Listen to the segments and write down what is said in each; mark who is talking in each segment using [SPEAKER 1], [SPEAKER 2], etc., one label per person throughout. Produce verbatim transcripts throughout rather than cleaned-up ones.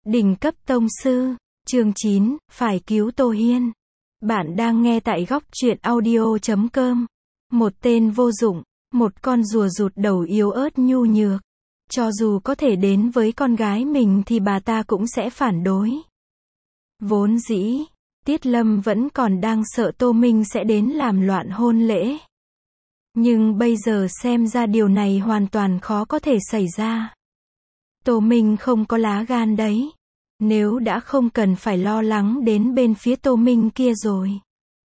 [SPEAKER 1] Đỉnh cấp tông sư, chương chín, phải cứu Tô Hiên. Bạn đang nghe tại góc truyện audio chấm com. Một tên vô dụng, một con rùa rụt đầu yếu ớt nhu nhược. Cho dù có thể đến với con gái mình thì bà ta cũng sẽ phản đối. Vốn dĩ, Tiết Lâm vẫn còn đang sợ Tô Minh sẽ đến làm loạn hôn lễ. Nhưng bây giờ xem ra điều này hoàn toàn khó có thể xảy ra. Tô Minh không có lá gan đấy. Nếu đã không cần phải lo lắng đến bên phía Tô Minh kia rồi.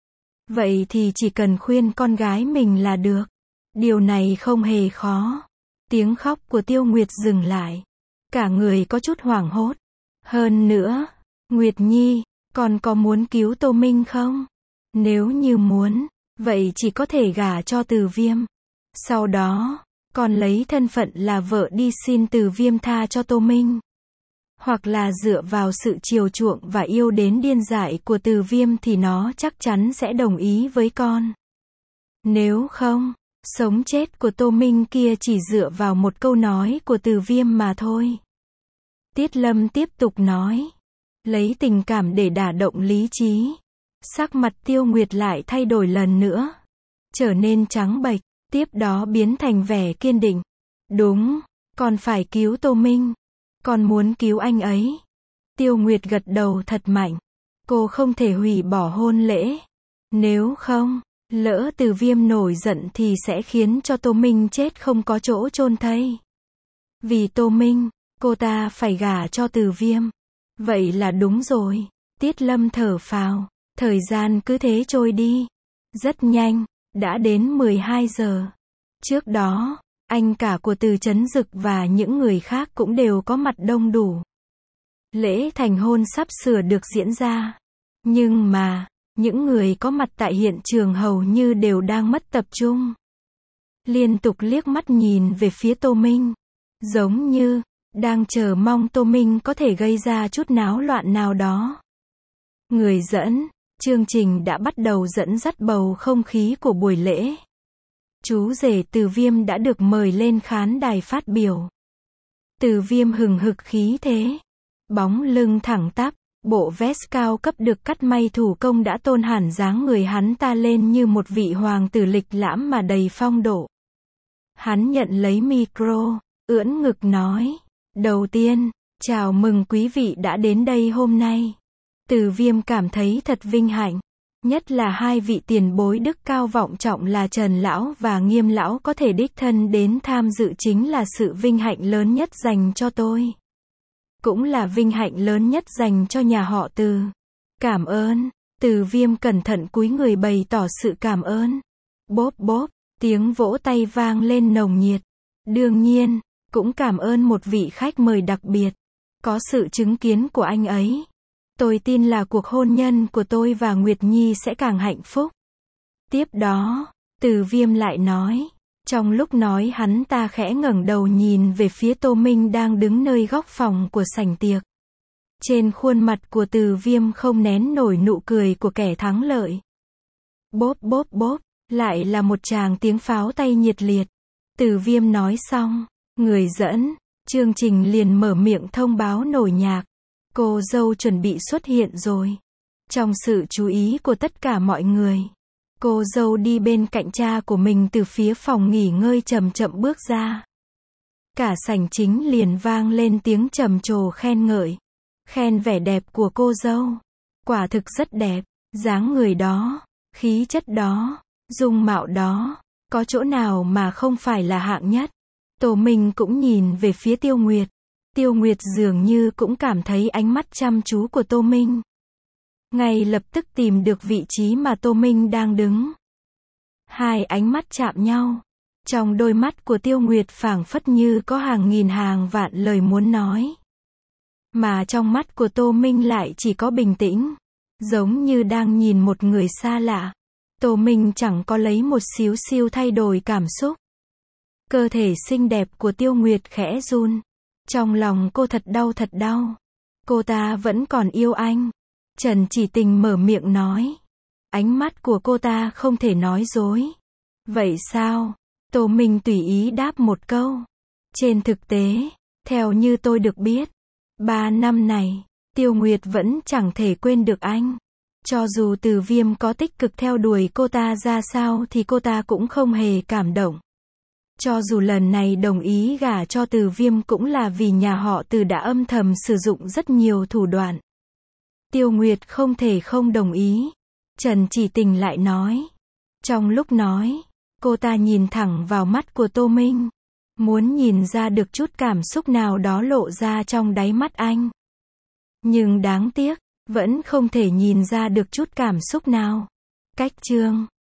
[SPEAKER 1] Vậy thì chỉ cần khuyên con gái mình là được. Điều này không hề khó. Tiếng khóc của Tiêu Nguyệt dừng lại. Cả người có chút hoảng hốt. Hơn nữa, Nguyệt Nhi, con có muốn cứu Tô Minh không? Nếu như muốn, vậy chỉ có thể gả cho Từ Viêm. Sau đó, con lấy thân phận là vợ đi xin Từ Viêm tha cho Tô Minh. Hoặc là dựa vào sự chiều chuộng và yêu đến điên dại của Từ Viêm thì nó chắc chắn sẽ đồng ý với con. Nếu không, sống chết của Tô Minh kia chỉ dựa vào một câu nói của Từ Viêm mà thôi. Tiết Lâm tiếp tục nói. Lấy tình cảm để đả động lý trí. Sắc mặt Tiêu Nguyệt lại thay đổi lần nữa. Trở nên trắng bệch, tiếp đó biến thành vẻ kiên định. Đúng, con phải cứu Tô Minh. Con muốn cứu anh ấy. Tiêu Nguyệt gật đầu thật mạnh. Cô không thể hủy bỏ hôn lễ. Nếu không, lỡ Từ Viêm nổi giận thì sẽ khiến cho Tô Minh chết không có chỗ chôn thây. Vì Tô Minh, cô ta phải gả cho Từ Viêm. Vậy là đúng rồi. Tiết Lâm thở phào. Thời gian cứ thế trôi đi. Rất nhanh, đã đến mười hai giờ. Trước đó, anh cả của Từ Chấn Dực và những người khác cũng đều có mặt đông đủ. Lễ thành hôn sắp sửa được diễn ra. Nhưng mà, những người có mặt tại hiện trường hầu như đều đang mất tập trung. Liên tục liếc mắt nhìn về phía Tô Minh. Giống như, đang chờ mong Tô Minh có thể gây ra chút náo loạn nào đó. Người dẫn, chương trình đã bắt đầu dẫn dắt bầu không khí của buổi lễ. Chú rể Từ Viêm đã được mời lên khán đài phát biểu. Từ Viêm hừng hực khí thế. Bóng lưng thẳng tắp, bộ vest cao cấp được cắt may thủ công đã tôn hẳn dáng người hắn ta lên như một vị hoàng tử lịch lãm mà đầy phong độ. Hắn nhận lấy micro, ưỡn ngực nói. Đầu tiên, chào mừng quý vị đã đến đây hôm nay. Từ Viêm cảm thấy thật vinh hạnh. Nhất là hai vị tiền bối đức cao vọng trọng là Trần Lão và Nghiêm Lão có thể đích thân đến tham dự chính là sự vinh hạnh lớn nhất dành cho tôi. Cũng là vinh hạnh lớn nhất dành cho nhà họ Từ. Cảm ơn. Từ Viêm cẩn thận cúi người bày tỏ sự cảm ơn. Bốp bốp, tiếng vỗ tay vang lên nồng nhiệt. Đương nhiên, cũng cảm ơn một vị khách mời đặc biệt. Có sự chứng kiến của anh ấy. Tôi tin là cuộc hôn nhân của tôi và Nguyệt Nhi sẽ càng hạnh phúc. Tiếp đó, Từ Viêm lại nói. Trong lúc nói hắn ta khẽ ngẩng đầu nhìn về phía Tô Minh đang đứng nơi góc phòng của sảnh tiệc. Trên khuôn mặt của Từ Viêm không nén nổi nụ cười của kẻ thắng lợi. Bốp bốp bốp, lại là một tràng tiếng pháo tay nhiệt liệt. Từ Viêm nói xong, người dẫn, chương trình liền mở miệng thông báo nổi nhạc. Cô dâu chuẩn bị xuất hiện rồi. Trong sự chú ý của tất cả mọi người, cô dâu đi bên cạnh cha của mình từ phía phòng nghỉ ngơi chậm chậm bước ra. Cả sảnh chính liền vang lên tiếng trầm trồ khen ngợi. Khen vẻ đẹp của cô dâu. Quả thực rất đẹp, dáng người đó, khí chất đó, dung mạo đó, có chỗ nào mà không phải là hạng nhất. Tô Minh cũng nhìn về phía Tiêu Nguyệt. Tiêu Nguyệt dường như cũng cảm thấy ánh mắt chăm chú của Tô Minh. Ngay lập tức tìm được vị trí mà Tô Minh đang đứng. Hai ánh mắt chạm nhau. Trong đôi mắt của Tiêu Nguyệt phảng phất như có hàng nghìn hàng vạn lời muốn nói. Mà trong mắt của Tô Minh lại chỉ có bình tĩnh. Giống như đang nhìn một người xa lạ. Tô Minh chẳng có lấy một xíu xiu thay đổi cảm xúc. Cơ thể xinh đẹp của Tiêu Nguyệt khẽ run. Trong lòng cô thật đau thật đau. Cô ta vẫn còn yêu anh. Trần Chỉ Tình mở miệng nói. Ánh mắt của cô ta không thể nói dối. Vậy sao? Tô Minh tùy ý đáp một câu. Trên thực tế, theo như tôi được biết, Ba năm này, Tiêu Nguyệt vẫn chẳng thể quên được anh. Cho dù Từ Viêm có tích cực theo đuổi cô ta ra sao thì cô ta cũng không hề cảm động. Cho dù lần này đồng ý gả cho Từ Viêm cũng là vì nhà họ Từ đã âm thầm sử dụng rất nhiều thủ đoạn. Tiêu Nguyệt không thể không đồng ý. Trần Chỉ Tình lại nói. Trong lúc nói, cô ta nhìn thẳng vào mắt của Tô Minh. Muốn nhìn ra được chút cảm xúc nào đó lộ ra trong đáy mắt anh. Nhưng đáng tiếc, vẫn không thể nhìn ra được chút cảm xúc nào. Cách chương